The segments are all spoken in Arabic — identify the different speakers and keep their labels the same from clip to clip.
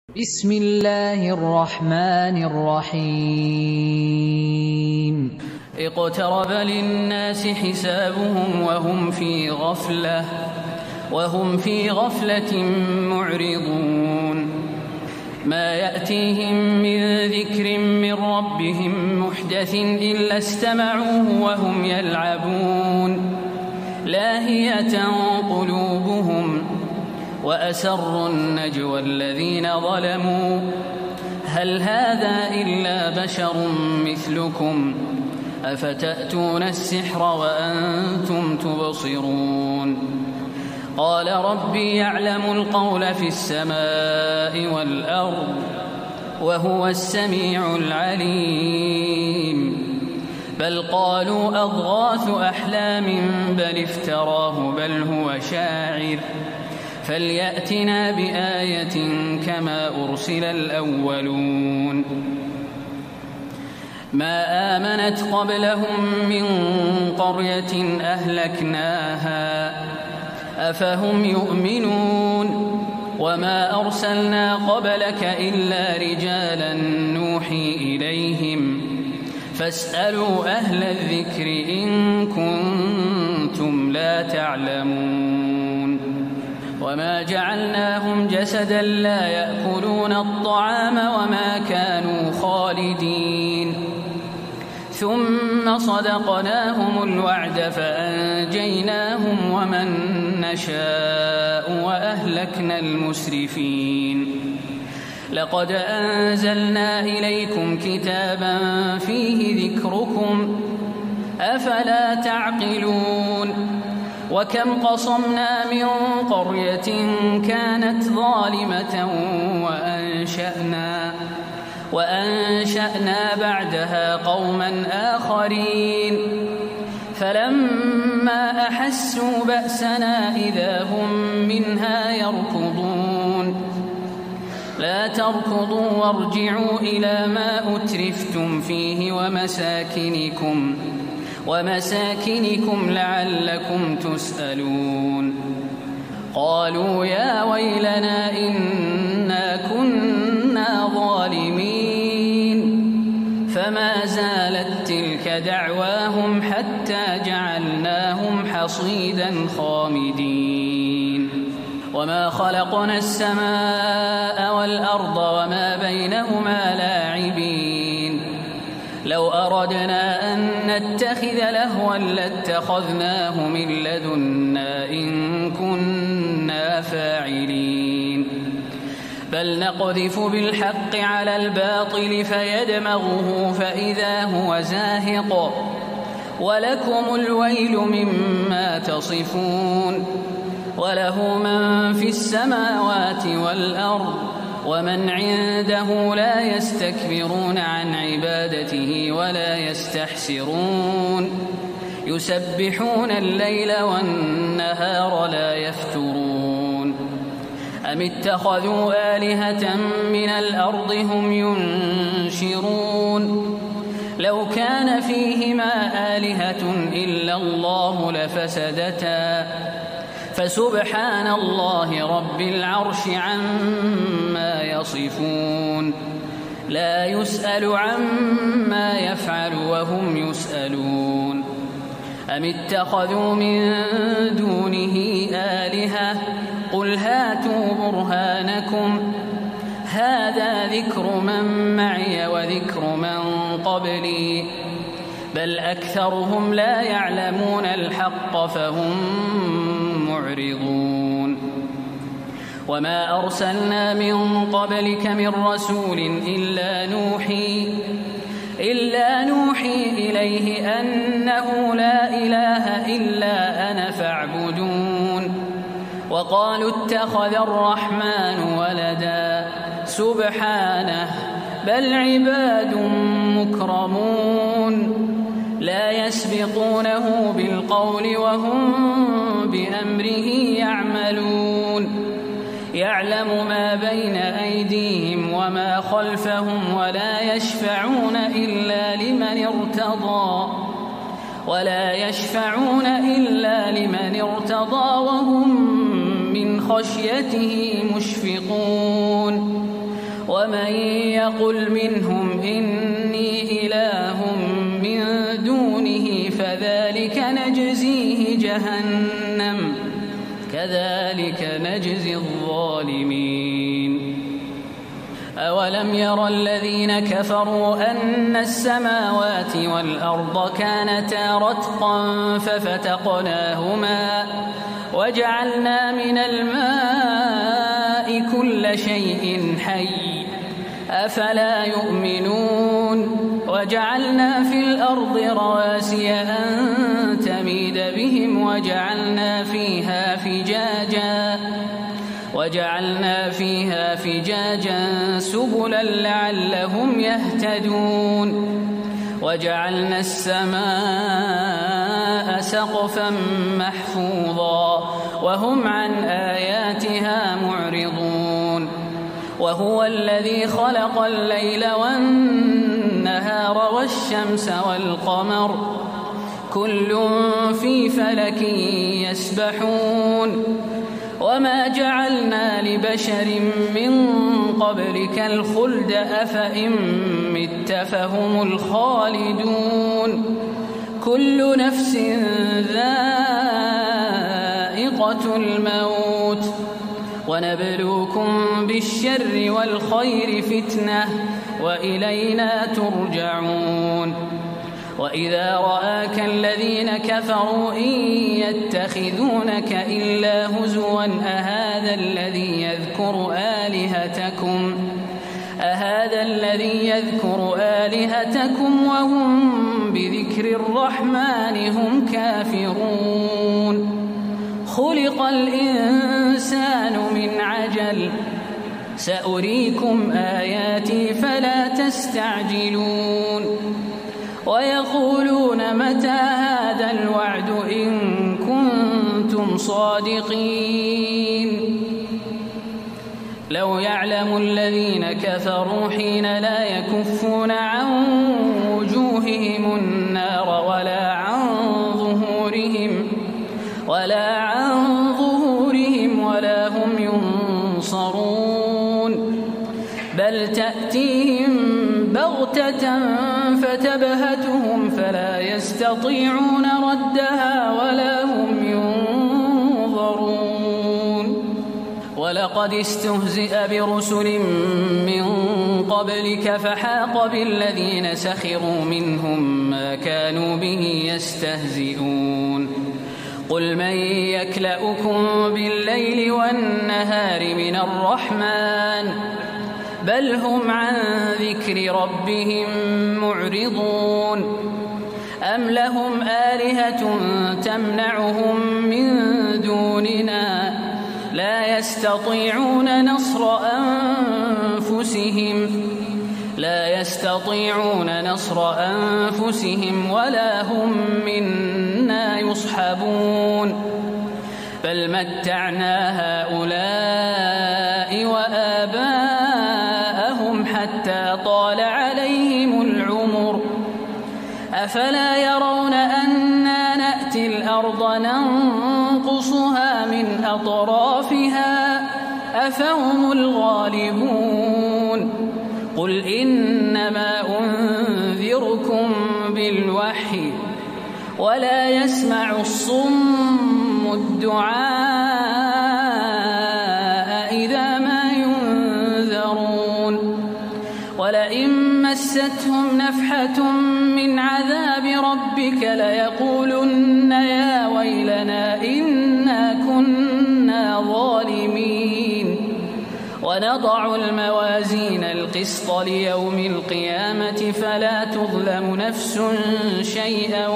Speaker 1: بسم الله الرحمن الرحيم
Speaker 2: اقترب للناس حسابهم وهم في غفلة معرضون ما يأتيهم من ذكر من ربهم محدث إلا استمعوه وهم يلعبون لاهية قلوبهم وأسروا النجوى الذين ظلموا هل هذا إلا بشر مثلكم أفتأتون السحر وأنتم تبصرون قال ربي يعلم القول في السماء والأرض وهو السميع العليم بل قالوا أضغاث أحلام بل افتراه بل هو شاعر فليأتنا بآية كما أرسل الأولون ما آمنت قبلهم من قرية أهلكناها أفهم يؤمنون وما أرسلنا قبلك إلا رجالا نوحي إليهم فاسألوا أهل الذكر إن كنتم لا تعلمون وما جعلناهم جسدا لا يأكلون الطعام وما كانوا خالدين ثم صدقناهم الوعد فأنجيناهم ومن نشاء وأهلكنا المسرفين لقد أنزلنا إليكم كتابا فيه ذكركم أفلا تعقلون وكم قصمنا من قرية كانت ظالمة وأنشأنا بعدها قوما آخرين فلما أحسوا بأسنا إذا هم منها يركضون لا تركضوا وارجعوا إلى ما أترفتم فيه ومساكنكم لعلكم تسألون قالوا يا ويلنا إنا كنا ظالمين فما زالت تلك دعواهم حتى جعلناهم حصيدا خامدين وما خلقنا السماء والأرض وما بينهما لاعبين لو أردنا أن نتخذ لهوا لاتخذناه من لدنا إن كنا فاعلين بل نقذف بالحق على الباطل فيدمغه فإذا هو زاهق ولكم الويل مما تصفون وله من في السماوات والأرض ومن عنده لا يستكبرون عن عبادته ولا يستحسرون يسبحون الليل والنهار لا يفترون أم اتخذوا آلهة من الأرض هم ينشرون لو كان فيهما آلهة إلا الله لفسدتا فسبحان الله رب العرش عما يصفون لا يسأل عما يفعل وهم يسألون أم اتخذوا من دونه آلهة قل هاتوا برهانكم هذا ذكر من معي وذكر من قبلي بل أكثرهم لا يعلمون الحق فهم معرضون وما أرسلنا من قبلك من رسول إلا نوحي إليه أنه لا إله إلا أنا فاعبدون وقالوا اتخذ الرحمن ولدا سبحانه بل عباد مكرمون لا يسبقونه بالقول وهم بأمره يعملون يعلم ما بين أيديهم وما خلفهم ولا يشفعون إلا لمن ارتضى وهم من خشيته مشفقون ومن يقل منهم إني إله من دونه فذلك نجزيه جهنم كذلك نجزي الظالمين أولم ير الذين كفروا أن السماوات والأرض كانتا رتقا ففتقناهما وجعلنا من الماء كل شيء حي أفلا يؤمنون وجعلنا في الأرض رواسي أن تميد بهم وجعلنا فيها فجاجا سبلا لعلهم يهتدون وجعلنا السماء سقفا محفوظا وهم عن آياتها معرضون وهو الذي خلق الليل والنهار والشمس والقمر كل في فلك يسبحون وما جعلنا لبشر من قبلك الخلد أفإن مت فهم الخالدون كل نفس ذائقة الموت ونبلوكم بالشر والخير فتنة وإلينا ترجعون وإذا رآك الذين كفروا إن يتخذونك إلا هزوا أهذا الذي يذكر آلهتكم وهم بذكر الرحمن هم كافرون خلق الإنسان من عجل سأريكم آياتي فلا تستعجلون ويقولون متى هذا الوعد إن كنتم صادقين لو يعلم الذين كفروا حين لا يكفون عن وجوههم النار ولا عن ظهورهم ولا هم ينصرون بل تأتيهم بغتة فتبهتهم فلا يستطيعون ردها ولا هم ينظرون ولقد استهزئ برسل من قبلك فحاق بالذين سخروا منهم ما كانوا به يستهزئون قل من يكلؤكم بالليل والنهار من الرحمن بل هم عن ذكر ربهم معرضون أم لهم آلهة تمنعهم من دوننا لا يستطيعون نصر أنفسهم ولا هم منا يصحبون بل متعنا هؤلاء وآباءهم حتى طال عليهم العمر أفلا يرون أنا نأتي الأرض ننقصها من أطرافها أفهم الغالبون قل إنما أنذركم بالوحي ولا يسمع الصم الدعاء إذا ما ينذرون ولئن مستهم نفحة من عذاب ربك ليقولن يا ويلنا إنا كنا ظالمين ونضع الموازين القسط ليوم القيامة فلا تظلم نفس شيئا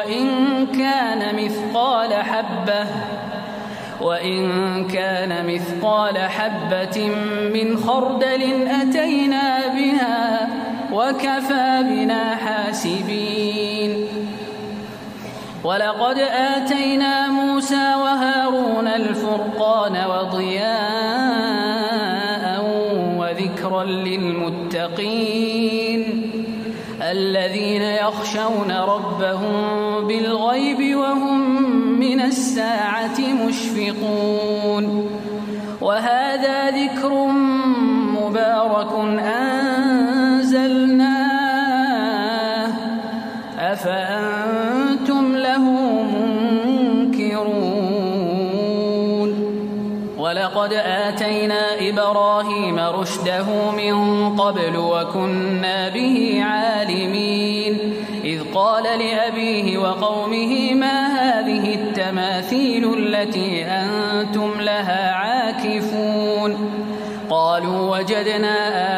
Speaker 2: وإن كان مثقال حبة من خردل أتينا بها وكفى بنا حاسبين ولقد آتينا موسى وهارون الفرقان وضياء وذكرا للمتقين الذين يخشون ربهم بالغيب وهم من الساعة مشفقون وهذا ذكر مبارك مبارك أنزلناه أفأنتم له منكرون ولقد آتينا إبراهيم رشده من قبل وكنا به عالمين إذ قال لأبيه وقومه ما هذه التماثيل التي أنتم لها عاكفون قالوا وجدنا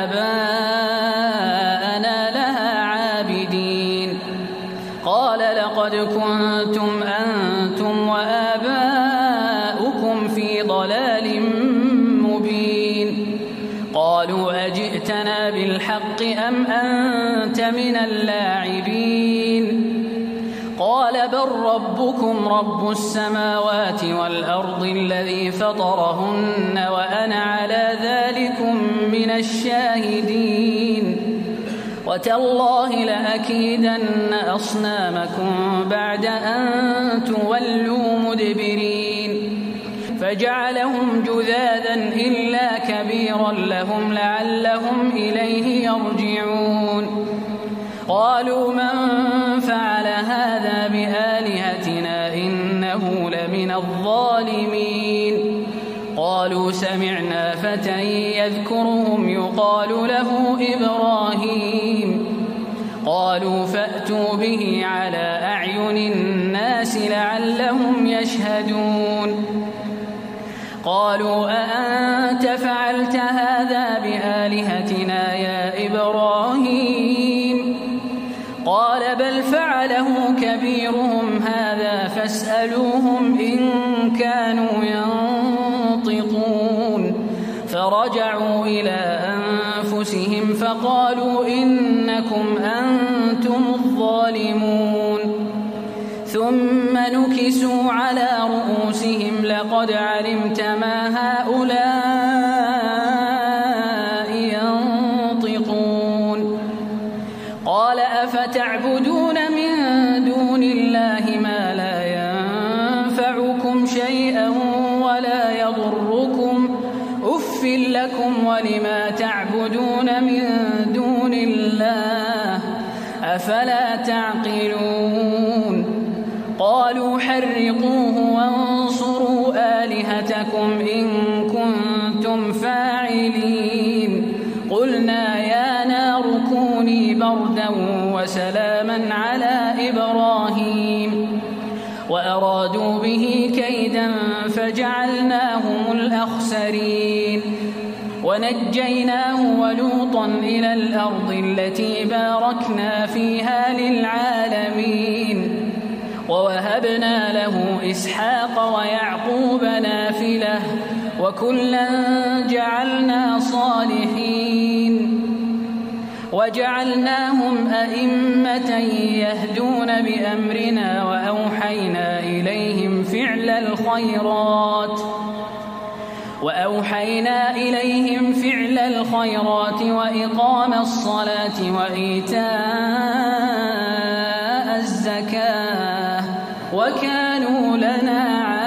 Speaker 2: آباءنا لها عابدين قال لقد كنتم أنتم وآباؤكم في ضلال مبين قالوا أجئتنا بالحق أم أنت من اللاعبين قال بل ربكم رب السماوات والأرض الذي فطرهن وأنا على ذلكم من الشاهدين وتالله لأكيدن أصنامكم بعد أن تولوا مدبرين فجعلهم جذاذا إلا كبيرا لهم لعلهم إليه يرجعون قالوا من فعل هذا بآلهتنا إنه لمن الظالمين قالوا سمعنا فتى يذكرهم يقال له إبراهيم قالوا فأتوا به على أعين الناس لعلهم يشهدون قالوا أأنت فعلت هذا بآلهتنا يا إبراهيم قال بل فعله كبيرهم هذا فاسألوهم إن كانوا ينطقون فرجعوا إلى أنفسهم فقالوا إنكم أنتم الظالمون ثم نكسوا على رؤوسهم لقد علمت ما هؤلاء ينطقون قال أفتعبدون من دون الله ما لا ينفعكم شيئا ولا يضركم أف لكم ولما تعبدون من دون الله أفلا تعقلون قالوا حرقوه وانصروا آلهتكم إن كنتم فاعلين قلنا يا نار كوني بردا وسلاما على إبراهيم وأرادوا به كيدا فجعلناهم الأخسرين ونجيناه ولوطا إلى الأرض التي باركنا فيها للعالمين ووهبنا له إسحاق ويعقوب نافلة وكلا جعلنا صالحين وجعلناهم أئمة يهدون بأمرنا وأوحينا إليهم فعل الخيرات وإقام الصلاة وإيتاء الزكاة وكانوا لنا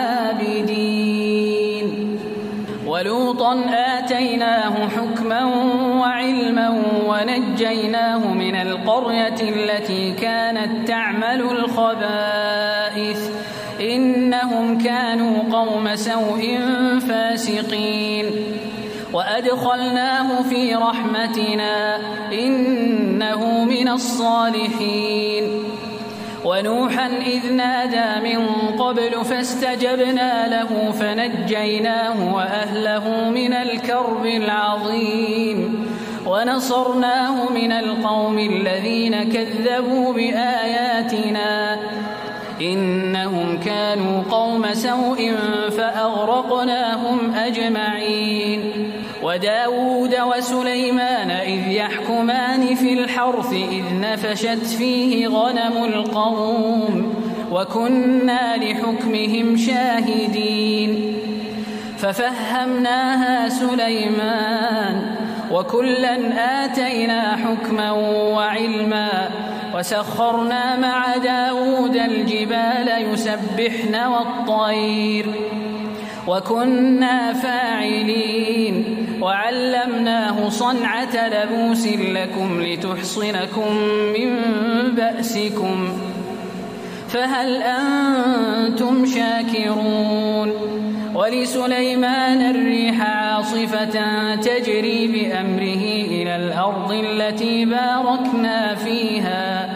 Speaker 2: عابدين ولوطا آتيناه حكما وعلما ونجيناه من القرية التي كانت تعمل الخبائث إنهم كانوا قوم سوء فاسقين وأدخلناه في رحمتنا إنه من الصالحين ونوحا إذ نادى من قبل فاستجبنا له فنجيناه وأهله من الكرب العظيم ونصرناه من القوم الذين كذبوا بآياتنا إنهم كانوا قوم سوء فأغرقناهم أجمعين وداود وسليمان إذ يحكمان في الحرث إذ نفشت فيه غنم القوم وكنا لحكمهم شاهدين ففهمناها سليمان وكلا آتينا حكما وعلما وسخرنا مع داود الجبال يسبحن والطير وكنا فاعلين وعلمناه صنعة لبوس لكم لتحصنكم من بأسكم فهل أنتم شاكرون ولسليمان الريح عاصفة تجري بأمره إلى الأرض التي باركنا فيها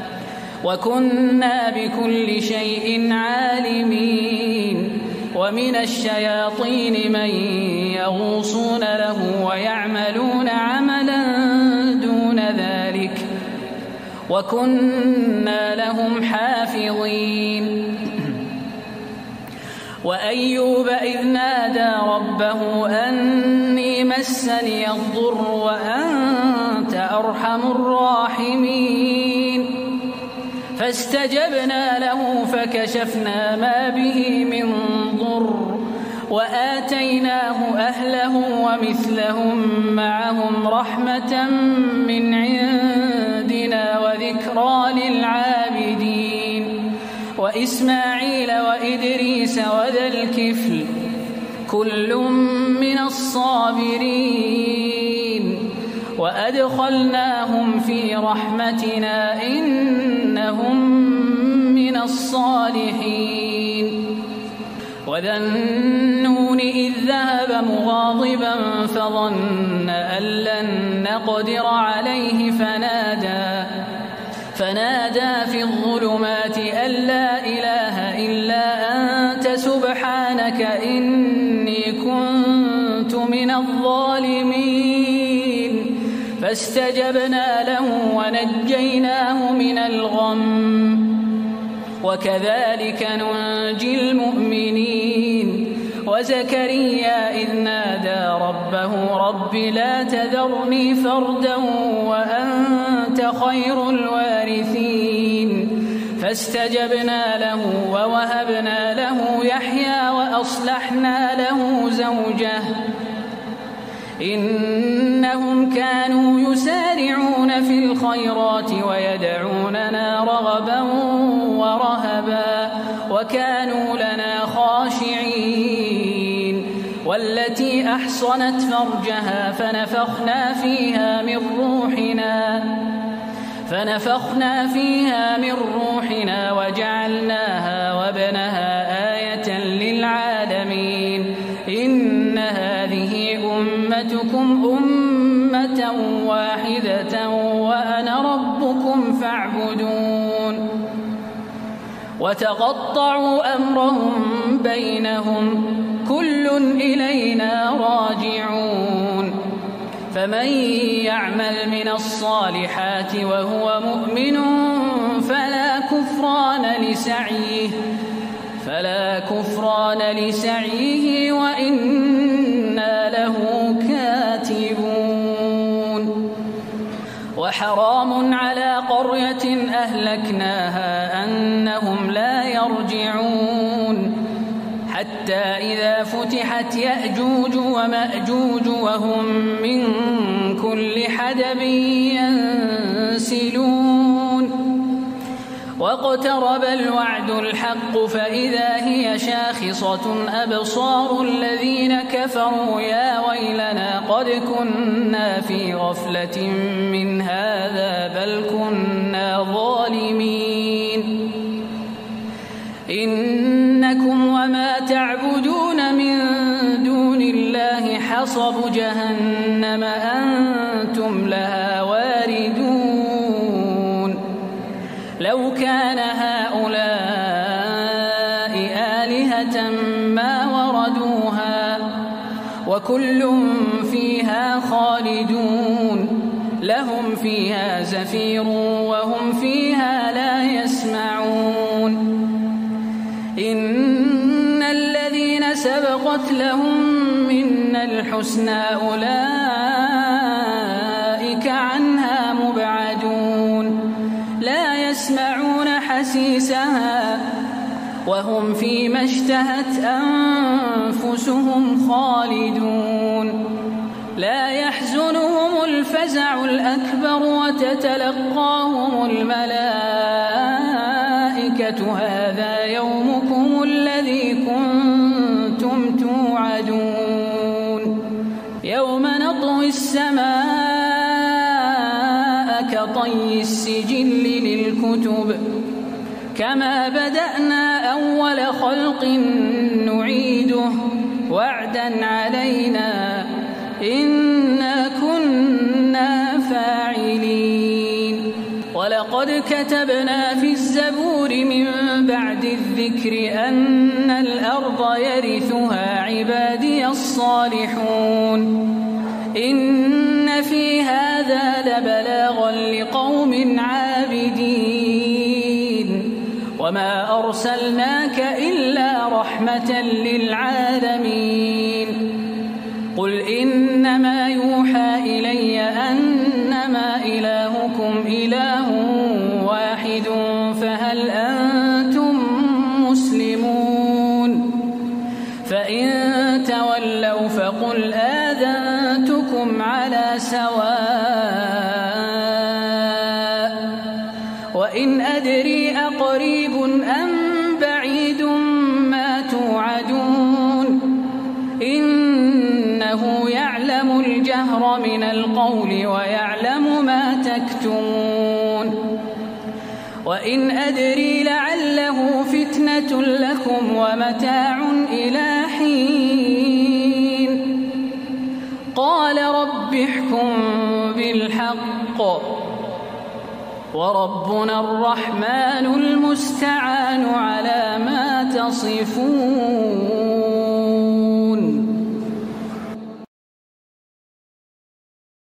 Speaker 2: وكنا بكل شيء عالمين ومن الشياطين من يغوصون له ويعملون عملا دون ذلك وكنا لهم حافظين وأيوب إذ نادى ربه أني مسني الضر وأنت أرحم الراحمين فاستجبنا له فكشفنا ما به من ضر وآتيناه أهله ومثلهم معهم رحمة من عندنا وذكرى للعابدين وإسماعيل وإدريس وذا الكفل كل من الصابرين وأدخلناهم في رحمتنا إنهم من الصالحين وذا النون إذ ذهب مغاضبا فظن أن لن نقدر عليه فنادى في الظلمات أن لا إله إلا أنت سبحانك إني كنت من الظالمين فاستجبنا له ونجيناه من الغم وكذلك ننجي المؤمنين وزكريا إذ نادى ربه رب لا تذرني فردا وأنت خير الوارثين فاستجبنا له ووهبنا له يحيى وأصلحنا له زوجه إنهم كانوا يسارعون في الخيرات ويدعوننا رغبا ورهبا وكانوا لنا خاشعين والتي أحصنت فرجها فنفخنا فيها من روحنا وجعلناها وابنها آية للعالمين إن هذه أمتكم أمة واحدة وأنا ربكم فاعبدون وتقطعوا أمرهم بينهم كل إلينا راجعون فمن يعمل من الصالحات وهو مؤمن فلا كفران لسعيه وإنا له كاتبون وحرام على قرية أهلكناها أنهم لا يرجعون حتى إذا فتحت يأجوج ومأجوج وهم من كل حدب ينسلون واقترب الوعد الحق فإذا هي شاخصة أبصار الذين كفروا يا ويلنا قد كنا في غفلة من هذا بل كنا ظالمين إنكم وما تعبدون من دون الله حصب جهنم أنتم لها واردون لو كان هؤلاء آلهة ما وردوها وكل فيها خالدون لهم فيها زفير وهم فيها لا يسمعون إن الذين سبقت لهم منا الحسنى أولئك عنها مبعدون لا يسمعون حسيسها وهم فيما اشتهت أنفسهم خالدون لا يحزنهم الفزع الأكبر وتتلقاهم الملائكة هذا يومكم الذي كنتم توعدون يوم طي السجل للكتب كما بدأنا أول خلق نعيده وعدا علينا إنا كنا فاعلين ولقد كتبنا في الزبور من بعد الذكر أن الأرض يرثها عبادي الصالحون إن في هذا لبلاغا لقوم عابدين وما أرسلناك إلا رحمة للعالمين قل إنما يوحى إلي أنما إلهكم إله واحد فهل أنتم مسلمون فإن تولوا فقل آذنتكم على سواء وإن أدري أقريب أم بعيد ما توعدون إنه يعلم الجهر من القول ويعلم ما تكتمون وإن أدري لعله فتنة لكم ومتاع إلى حين قال رب احكم بالحق وربنا الرحمن المستعان على ما تصفون.